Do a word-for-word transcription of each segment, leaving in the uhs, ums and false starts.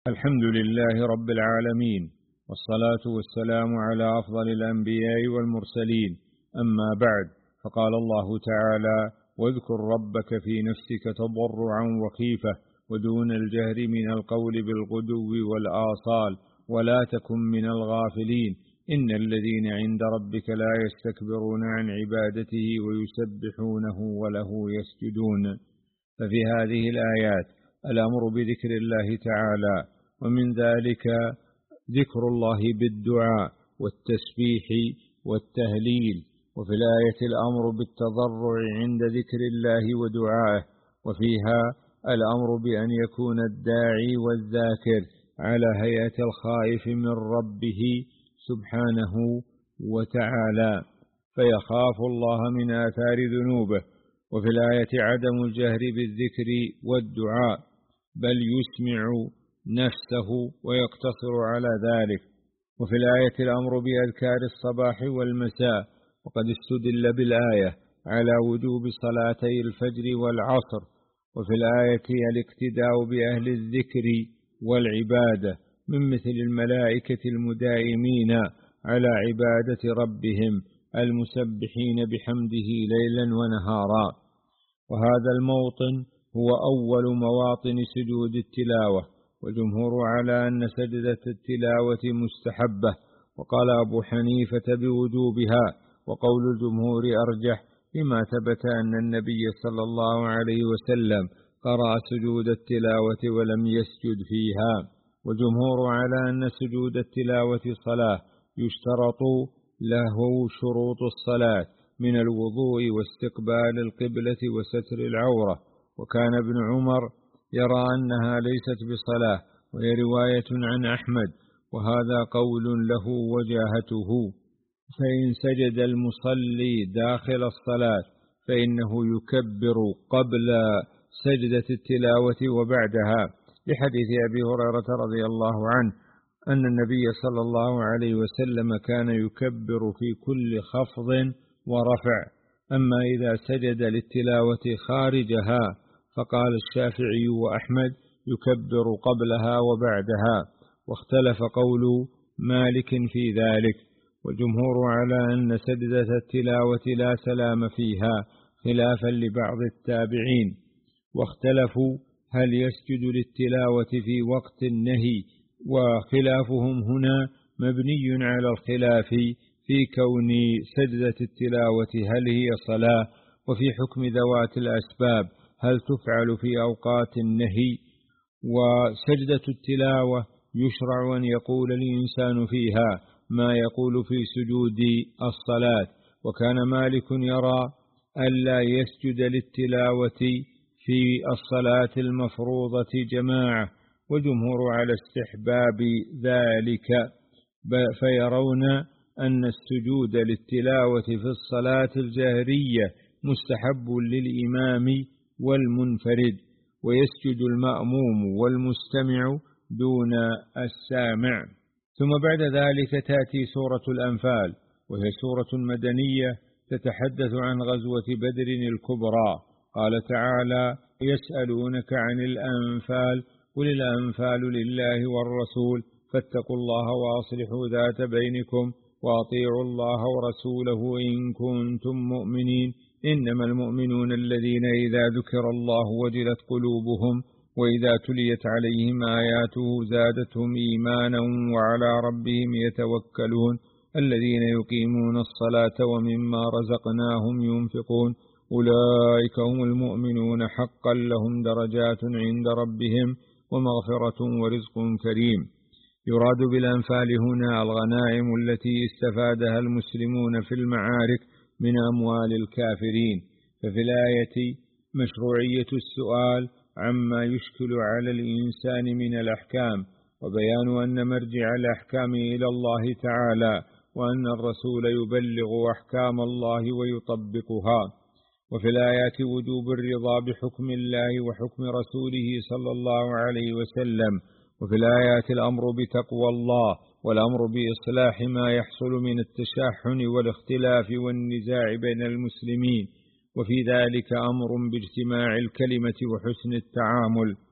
الحمد لله رب العالمين، والصلاة والسلام على أفضل الأنبياء والمرسلين. أما بعد، فقال الله تعالى: واذكر ربك في نفسك تضرعا وخيفة ودون الجهر من القول بالغدو والآصال ولا تكن من الغافلين إن الذين عند ربك لا يستكبرون عن عبادته ويسبحونه وله يسجدون. ففي هذه الآيات الأمر بذكر الله تعالى، ومن ذلك ذكر الله بالدعاء والتسبيح والتهليل، وفي الآية الأمر بالتضرع عند ذكر الله ودعائه، وفيها الأمر بأن يكون الداعي والذاكر على هيئة الخائف من ربه سبحانه وتعالى فيخاف الله من آثار ذنوبه. وفي الآية عدم الجهر بالذكر والدعاء، بل يسمع نفسه ويقتصر على ذلك. وفي الآية الأمر بأذكار الصباح والمساء، وقد استدل بالآية على وجوب صلاتي الفجر والعصر. وفي الآية الاقتداء بأهل الذكر والعبادة من مثل الملائكة المدائمين على عبادة ربهم المسبحين بحمده ليلا ونهارا. وهذا الموطن هو أول مواطن سجود التلاوة، والجمهور على أن سجدة التلاوة مستحبة، وقال أبو حنيفة بوجوبها، وقول الجمهور أرجح لما ثبت أن النبي صلى الله عليه وسلم قرأ سجود التلاوة ولم يسجد فيها. والجمهور على أن سجود التلاوة صلاة يشترط له شروط الصلاة من الوضوء واستقبال القبلة وستر العورة. وكان ابن عمر يرى أنها ليست بصلاة، وهي رواية عن أحمد، وهذا قول له وجاهته. فإن سجد المصلي داخل الصلاة فإنه يكبر قبل سجدة التلاوة وبعدها، لحديث أبي هريرة رضي الله عنه أن النبي صلى الله عليه وسلم كان يكبر في كل خفض ورفع. أما إذا سجد للتلاوة خارجها فقال الشافعي وأحمد يكبر قبلها وبعدها، واختلف قول مالك في ذلك. والجمهور على أن سجدة التلاوة لا سلام فيها، خلافا لبعض التابعين، واختلفوا هل يسجد للتلاوة في وقت النهي، وخلافهم هنا مبني على الخلاف في كون سجدة التلاوة هل هي صلاة، وفي حكم ذوات الأسباب هل تفعل في أوقات النهي. وسجدة التلاوة يشرع أن يقول الإنسان فيها ما يقول في سجود الصلاة، وكان مالك يرى ألا يسجد للتلاوة في الصلاة المفروضة جماعة، وجمهور على استحباب ذلك، فيرون أن السجود للتلاوة في الصلاة الجهرية مستحب للإمام والمنفرد، ويسجد المأموم والمستمع دون السامع. ثم بعد ذلك تأتي سورة الأنفال، وهي سورة مدنية تتحدث عن غزوة بدر الكبرى. قال تعالى: يسألونك عن الأنفال قل الأنفال لله والرسول فاتقوا الله وأصلحوا ذات بينكم وأطيعوا الله ورسوله إن كنتم مؤمنين إنما المؤمنون الذين إذا ذكر الله وجلت قلوبهم وإذا تليت عليهم آياته زادتهم إيمانا وعلى ربهم يتوكلون الذين يقيمون الصلاة ومما رزقناهم ينفقون أولئك هم المؤمنون حقا لهم درجات عند ربهم ومغفرة ورزق كريم. يراد بالأنفال هنا الغنائم التي استفادها المسلمون في المعارك من أموال الكافرين. ففي الآية مشروعية السؤال عما يشكل على الإنسان من الأحكام، وبيان أن مرجع الأحكام إلى الله تعالى، وأن الرسول يبلغ أحكام الله ويطبقها. وفي الآيات وجوب الرضا بحكم الله وحكم رسوله صلى الله عليه وسلم. وفي الآيات الأمر بتقوى الله، والأمر بإصلاح ما يحصل من التشاحن والاختلاف والنزاع بين المسلمين، وفي ذلك أمر باجتماع الكلمة وحسن التعامل.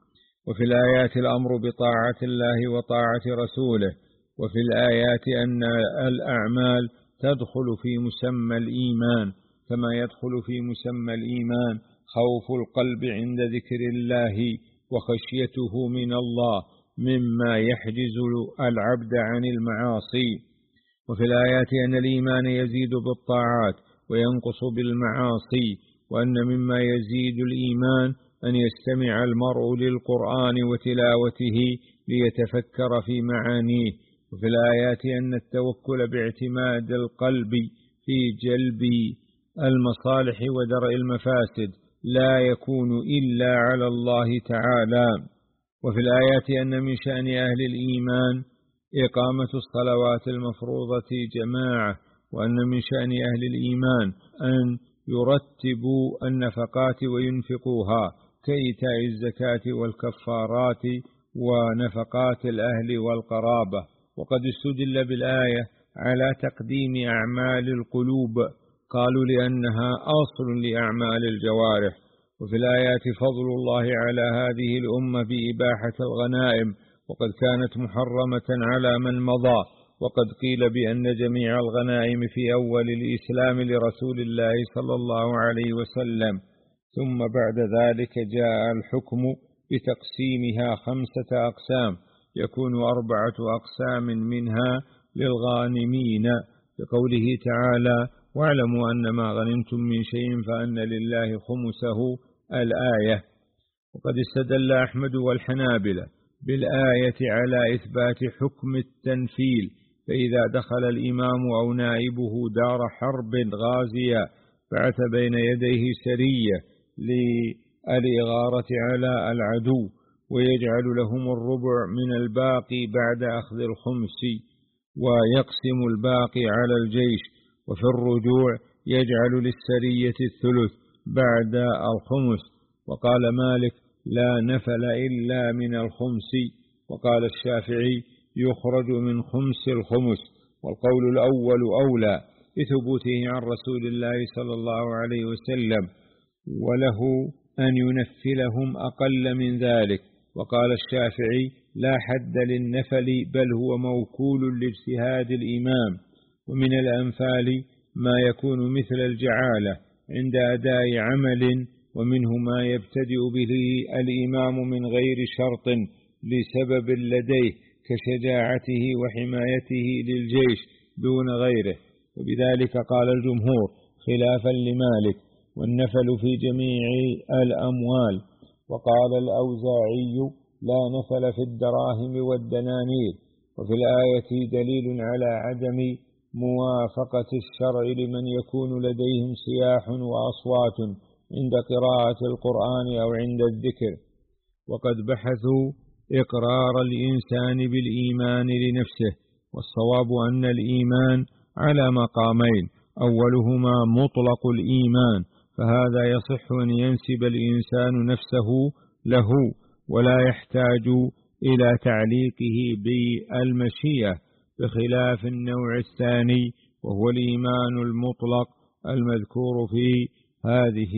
وفي الآيات الأمر بطاعة الله وطاعة رسوله. وفي الآيات أن الأعمال تدخل في مسمى الإيمان، كما يدخل في مسمى الإيمان خوف القلب عند ذكر الله وخشيته من الله مما يحجز العبد عن المعاصي. وفي الآيات أن الإيمان يزيد بالطاعات وينقص بالمعاصي، وأن مما يزيد الإيمان أن يستمع المرء للقرآن وتلاوته ليتفكر في معانيه. وفي الآيات أن التوكل باعتماد القلب في جلب المصالح ودرء المفاسد لا يكون إلا على الله تعالى. وفي الآيات أن من شأن أهل الإيمان إقامة الصلوات المفروضة جماعة، وأن من شأن أهل الإيمان أن يرتبوا النفقات وينفقوها كإيتاء الزكاة والكفارات ونفقات الأهل والقرابة. وقد استدل بالآية على تقديم أعمال القلوب، قالوا لأنها أصل لأعمال الجوارح. وفي الآيات فضل الله على هذه الأمة بإباحة الغنائم، وقد كانت محرمة على من مضى، وقد قيل بأن جميع الغنائم في أول الإسلام لرسول الله صلى الله عليه وسلم، ثم بعد ذلك جاء الحكم بتقسيمها خمسة أقسام، يكون أربعة أقسام منها للغانمين، بقوله تعالى: واعلموا أن ما غنمتم من شيء فأن لله خمسه، الآية. وقد استدل أحمد والحنابلة بالآية على إثبات حكم التنفيل، فإذا دخل الإمام أو نائبه دار حرب غازية بعث بين يديه سرية للإغارة على العدو ويجعل لهم الربع من الباقي بعد أخذ الخمس، ويقسم الباقي على الجيش، وفي الرجوع يجعل للسرية الثلث بعد الخمس. وقال مالك: لا نفل إلا من الخمس. وقال الشافعي: يخرج من خمس الخمس. والقول الأول أولى بثبوته عن رسول الله صلى الله عليه وسلم، وله أن ينفلهم أقل من ذلك. وقال الشافعي: لا حد للنفل، بل هو موكول لاجتهاد الإمام. ومن الأنفال ما يكون مثل الجعالة عند أداء عمل، ومنه ما يبتدئ به الإمام من غير شرط لسبب لديه كشجاعته وحمايته للجيش دون غيره، وبذلك قال الجمهور خلافا لمالك: والنفل في جميع الأموال. وقال الأوزاعي: لا نفل في الدراهم والدنانير. وفي الآية دليل على عدم موافقة الشرع لمن يكون لديهم صياح وأصوات عند قراءة القرآن أو عند الذكر، وقد بحثوا إقرار الإنسان بالإيمان لنفسه، والصواب أن الإيمان على مقامين: أولهما مطلق الإيمان، فهذا يصح أن ينسب الإنسان نفسه له ولا يحتاج إلى تعليقه بالمشيئة، بخلاف النوع الثاني وهو الإيمان المطلق المذكور في هذه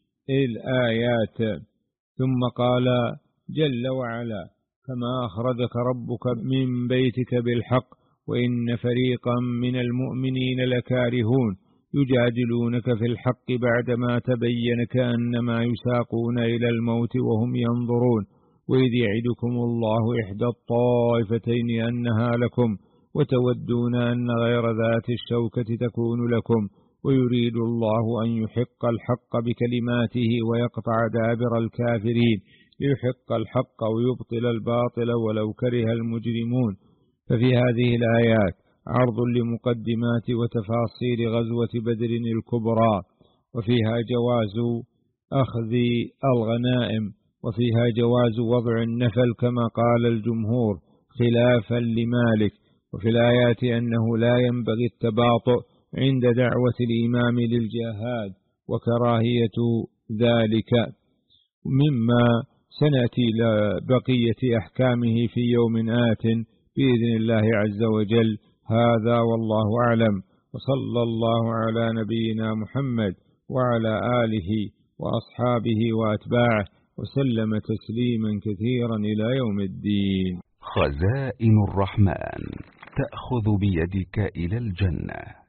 الآيات. ثم قال جل وعلا: كما أخرجك ربك من بيتك بالحق وإن فريقا من المؤمنين لكارهون يجادلونك في الحق بعدما تبين كأنما يساقون إلى الموت وهم ينظرون، وإذ يعدكم الله إحدى الطائفتين أنها لكم وتودون أن غير ذات الشوكة تكون لكم، ويريد الله أن يحق الحق بكلماته ويقطع دابر الكافرين ليحق الحق ويبطل الباطل ولو كره المجرمون. ففي هذه الآيات عرض لمقدمات وتفاصيل غزوة بدر الكبرى، وفيها جواز أخذ الغنائم، وفيها جواز وضع النفل كما قال الجمهور خلافا لمالك. وفي الآيات أنه لا ينبغي التباطؤ عند دعوة الإمام للجهاد وكراهية ذلك، مما سنأتي لبقية أحكامه في يوم آت بإذن الله عز وجل. هذا والله أعلم، وصلى الله على نبينا محمد وعلى آله وأصحابه وأتباعه، وسلم تسليما كثيرا إلى يوم الدين. خزائن الرحمن تأخذ بيدك إلى الجنة.